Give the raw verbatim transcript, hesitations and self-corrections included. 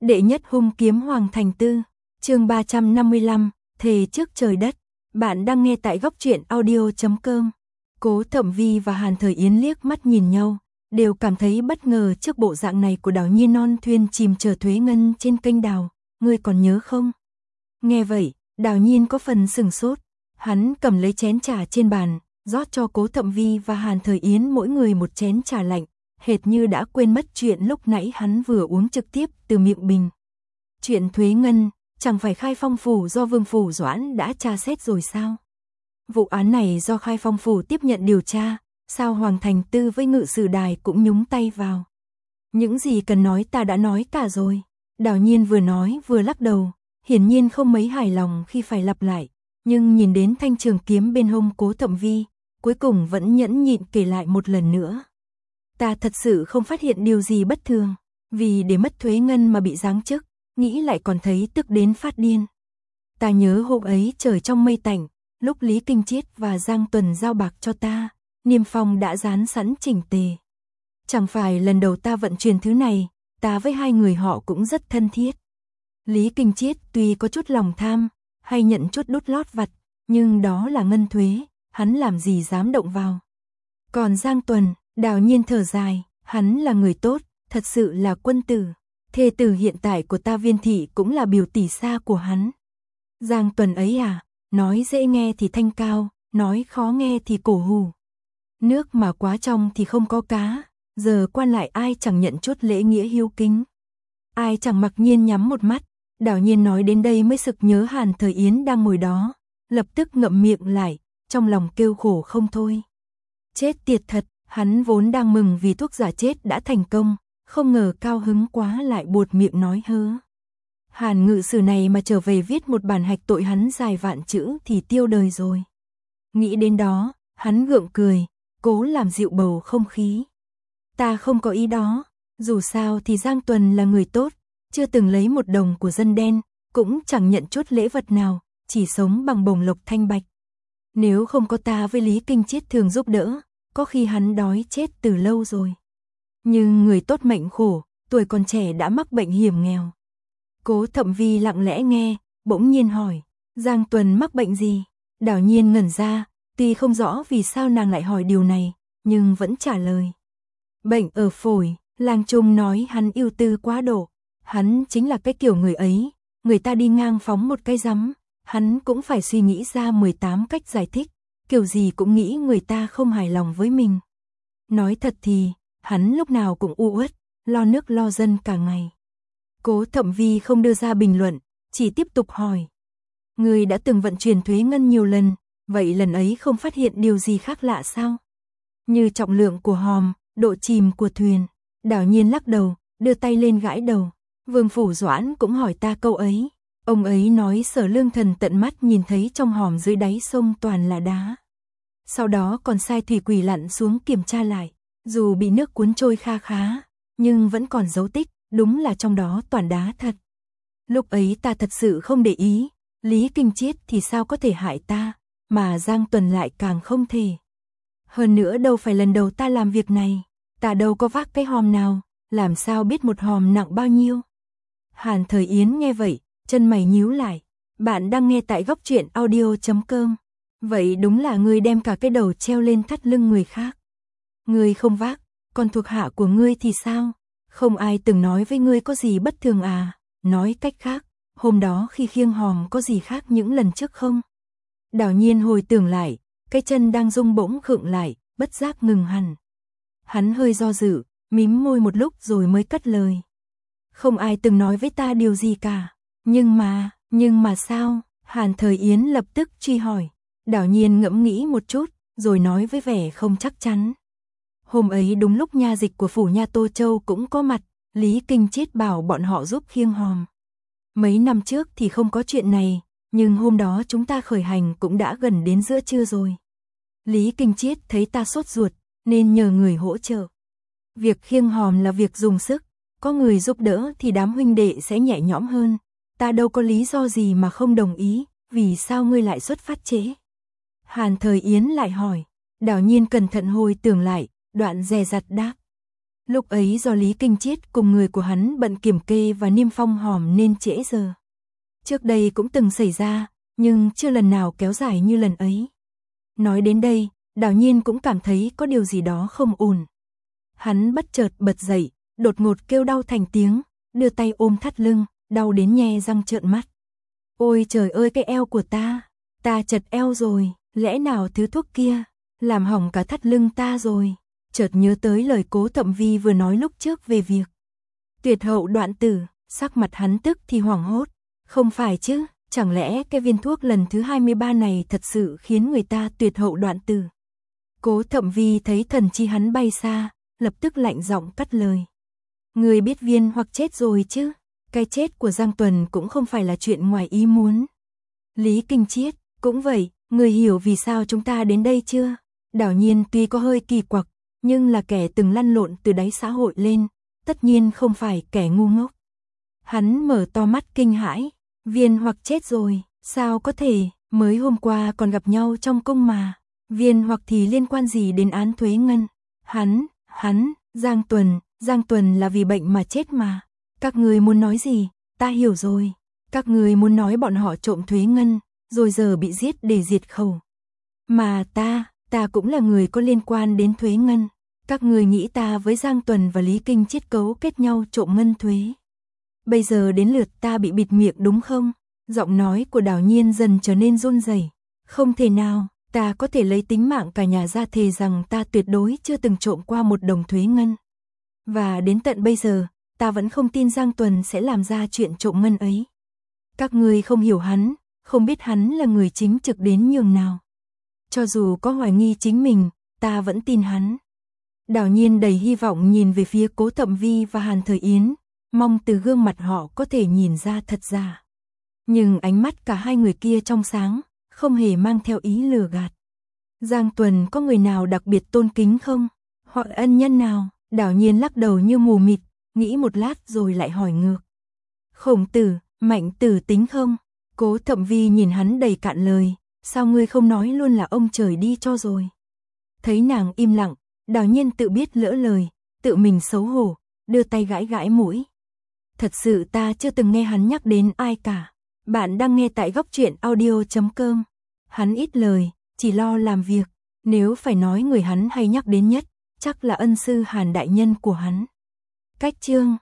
Đệ nhất hung kiếm Hoàng Thành Tư, chương ba trăm năm mươi lăm, thề trước trời đất. Bạn đang nghe tại góc truyện audio chấm com. Cố Thẩm Vi và Hàn Thời Yến liếc mắt nhìn nhau, đều cảm thấy bất ngờ trước bộ dạng này của Đào Nhiên non thuyền chìm chờ Thuế Ngân trên kênh đào, ngươi còn nhớ không? Nghe vậy, Đào Nhiên có phần sừng sốt, hắn cầm lấy chén trà trên bàn, rót cho Cố Thẩm Vi và Hàn Thời Yến mỗi người một chén trà lạnh, hệt như đã quên mất chuyện lúc nãy hắn vừa uống trực tiếp từ miệng bình. Chuyện Thuế Ngân, chẳng phải Khai Phong Phủ do Vương Phủ Doãn đã tra xét rồi sao? Vụ án này do Khai Phong Phủ tiếp nhận điều tra, sao Hoàng Thành Tư với Ngự Sử Đài cũng nhúng tay vào? Những gì cần nói ta đã nói cả rồi. Đào Nhiên vừa nói vừa lắc đầu, hiển nhiên không mấy hài lòng khi phải lặp lại, nhưng nhìn đến thanh trường kiếm bên hông Cố Thẩm Vi, cuối cùng vẫn nhẫn nhịn kể lại một lần nữa. Ta thật sự không phát hiện điều gì bất thường, vì để mất Thuế Ngân mà bị giáng chức, nghĩ lại còn thấy tức đến phát điên. Ta nhớ hôm ấy trời trong mây tạnh, lúc Lý Kinh Chiết và Giang Tuần giao bạc cho ta, niêm phong đã dán sẵn chỉnh tề. Chẳng phải lần đầu ta vận chuyển thứ này, ta với hai người họ cũng rất thân thiết. Lý Kinh Chiết tuy có chút lòng tham, hay nhận chút đút lót vặt, nhưng đó là ngân thuế, hắn làm gì dám động vào. Còn Giang Tuần, Đào Nhiên thở dài, hắn là người tốt, thật sự là quân tử. Thê tử hiện tại của ta Viên Thị cũng là biểu tỷ xa của hắn. Giang Tuần ấy à, nói dễ nghe thì thanh cao, nói khó nghe thì cổ hủ. Nước mà quá trong thì không có cá, giờ quan lại ai chẳng nhận chút lễ nghĩa hiếu kính. Ai chẳng mặc nhiên nhắm một mắt, Đào Nhiên nói đến đây mới sực nhớ Hàn Thời Yến đang ngồi đó, lập tức ngậm miệng lại, trong lòng kêu khổ không thôi. Chết tiệt thật, hắn vốn đang mừng vì thuốc giả chết đã thành công, không ngờ cao hứng quá lại buột miệng nói hớ. Hàn Ngự Sử này mà trở về viết một bản hạch tội hắn dài vạn chữ thì tiêu đời rồi. Nghĩ đến đó, hắn gượng cười, cố làm dịu bầu không khí. Ta không có ý đó, dù sao thì Giang Tuần là người tốt, chưa từng lấy một đồng của dân đen, cũng chẳng nhận chút lễ vật nào, chỉ sống bằng bồng lộc thanh bạch. Nếu không có ta với Lý Kinh Chiết thường giúp đỡ, có khi hắn đói chết từ lâu rồi. Nhưng người tốt mệnh khổ, tuổi còn trẻ đã mắc bệnh hiểm nghèo. Cố Thẩm Vi lặng lẽ nghe, bỗng nhiên hỏi, Giang Tuần mắc bệnh gì? Đào Nhiên ngẩn ra, tuy không rõ vì sao nàng lại hỏi điều này, nhưng vẫn trả lời. Bệnh ở phổi, làng trung nói hắn ưu tư quá độ. Hắn chính là cái kiểu người ấy, người ta đi ngang phóng một cái rắm, hắn cũng phải suy nghĩ ra mười tám cách giải thích, kiểu gì cũng nghĩ người ta không hài lòng với mình. Nói thật thì, hắn lúc nào cũng u uất, lo nước lo dân cả ngày. Cố Thẩm Vi không đưa ra bình luận, chỉ tiếp tục hỏi. Người đã từng vận chuyển Thuế Ngân nhiều lần, vậy lần ấy không phát hiện điều gì khác lạ sao? Như trọng lượng của hòm, độ chìm của thuyền. Đào Nhiên lắc đầu, đưa tay lên gãi đầu. Vương Phủ Doãn cũng hỏi ta câu ấy. Ông ấy nói Sở Lương Thần tận mắt nhìn thấy trong hòm dưới đáy sông toàn là đá. Sau đó còn sai thủy quỷ lặn xuống kiểm tra lại. Dù bị nước cuốn trôi kha khá, nhưng vẫn còn dấu tích, đúng là trong đó toàn đá thật. Lúc ấy ta thật sự không để ý, Lý Kinh Chiết thì sao có thể hại ta, mà Giang Tuần lại càng không thể. Hơn nữa đâu phải lần đầu ta làm việc này, ta đâu có vác cái hòm nào, làm sao biết một hòm nặng bao nhiêu. Hàn Thời Yến nghe vậy, chân mày nhíu lại, bạn đang nghe tại góc truyện audio chấm com. Vậy đúng là ngươi đem cả cái đầu treo lên thắt lưng người khác. Ngươi không vác, còn thuộc hạ của ngươi thì sao? Không ai từng nói với ngươi có gì bất thường à? Nói cách khác, hôm đó khi khiêng hòm có gì khác những lần trước không? Đào Nhiên hồi tưởng lại, cái chân đang rung bỗng khựng lại, bất giác ngừng hẳn. Hắn hơi do dự, mím môi một lúc rồi mới cất lời. Không ai từng nói với ta điều gì cả. Nhưng mà, nhưng mà sao? Hàn Thời Yến lập tức truy hỏi. Đào Nhiên ngẫm nghĩ một chút, rồi nói với vẻ không chắc chắn. Hôm ấy đúng lúc nha dịch của phủ nha Tô Châu cũng có mặt, Lý Kinh Chiết bảo bọn họ giúp khiêng hòm. Mấy năm trước thì không có chuyện này, nhưng hôm đó chúng ta khởi hành cũng đã gần đến giữa trưa rồi. Lý Kinh Chiết thấy ta sốt ruột, nên nhờ người hỗ trợ. Việc khiêng hòm là việc dùng sức, có người giúp đỡ thì đám huynh đệ sẽ nhẹ nhõm hơn. Ta đâu có lý do gì mà không đồng ý, vì sao ngươi lại xuất phát trễ? Hàn Thời Yến lại hỏi. Đào Nhiên cẩn thận hồi tưởng lại, đoạn dè dặt đáp. Lúc ấy do Lý Kinh Chiết cùng người của hắn bận kiểm kê và niêm phong hòm nên trễ giờ. Trước đây cũng từng xảy ra, nhưng chưa lần nào kéo dài như lần ấy. Nói đến đây, Đào Nhiên cũng cảm thấy có điều gì đó không ổn. Hắn bất chợt bật dậy, đột ngột kêu đau thành tiếng, đưa tay ôm thắt lưng, đau đến nhe răng trợn mắt. Ôi trời ơi cái eo của ta, ta chật eo rồi, lẽ nào thứ thuốc kia, làm hỏng cả thắt lưng ta rồi. Chợt nhớ tới lời Cố Thậm Vi vừa nói lúc trước về việc tuyệt hậu đoạn tử, sắc mặt hắn tức thì hoảng hốt. Không phải chứ, chẳng lẽ cái viên thuốc lần thứ hai mươi ba này thật sự khiến người ta tuyệt hậu đoạn tử. Cố Thậm Vi thấy thần chi hắn bay xa, lập tức lạnh giọng cắt lời. Người biết viên hoặc chết rồi chứ, cái chết của Giang Tuần cũng không phải là chuyện ngoài ý muốn. Lý Kinh Chiết, cũng vậy, người hiểu vì sao chúng ta đến đây chưa? Đào Nhiên tuy có hơi kỳ quặc, nhưng là kẻ từng lăn lộn từ đáy xã hội lên, tất nhiên không phải kẻ ngu ngốc. Hắn mở to mắt kinh hãi, viên hoặc chết rồi, sao có thể, mới hôm qua còn gặp nhau trong cung mà, viên hoặc thì liên quan gì đến án thuế ngân? Hắn, hắn, Giang Tuần, Giang Tuần là vì bệnh mà chết mà. Các người muốn nói gì? Ta hiểu rồi. Các người muốn nói bọn họ trộm thuế ngân, rồi giờ bị giết để diệt khẩu. Mà ta, ta cũng là người có liên quan đến thuế ngân. Các người nghĩ ta với Giang Tuần và Lý Kinh Chiết cấu kết nhau trộm ngân thuế. Bây giờ đến lượt ta bị bịt miệng đúng không? Giọng nói của Đào Nhiên dần trở nên run rẩy. Không thể nào, ta có thể lấy tính mạng cả nhà ra thề rằng ta tuyệt đối chưa từng trộm qua một đồng thuế ngân. Và đến tận bây giờ, ta vẫn không tin Giang Tuần sẽ làm ra chuyện trộm ngân ấy. Các người không hiểu hắn, không biết hắn là người chính trực đến nhường nào. Cho dù có hoài nghi chính mình, ta vẫn tin hắn. Đào Nhiên đầy hy vọng nhìn về phía Cố Thậm Vi và Hàn Thời Yến, mong từ gương mặt họ có thể nhìn ra thật giả. Nhưng ánh mắt cả hai người kia trong sáng, không hề mang theo ý lừa gạt. Giang Tuần có người nào đặc biệt tôn kính không? Hoặc ân nhân nào? Đào Nhiên lắc đầu như mù mịt, nghĩ một lát rồi lại hỏi ngược. Khổng Tử, Mạnh Tử tính không? Cố Thậm Vi nhìn hắn đầy cạn lời, sao ngươi không nói luôn là ông trời đi cho rồi? Thấy nàng im lặng, Đào Nhiên tự biết lỡ lời, tự mình xấu hổ, đưa tay gãi gãi mũi. Thật sự ta chưa từng nghe hắn nhắc đến ai cả. Bạn đang nghe tại góc truyện audio chấm com. Hắn ít lời, chỉ lo làm việc. Nếu phải nói người hắn hay nhắc đến nhất, chắc là ân sư Hàn đại nhân của hắn. Cách chương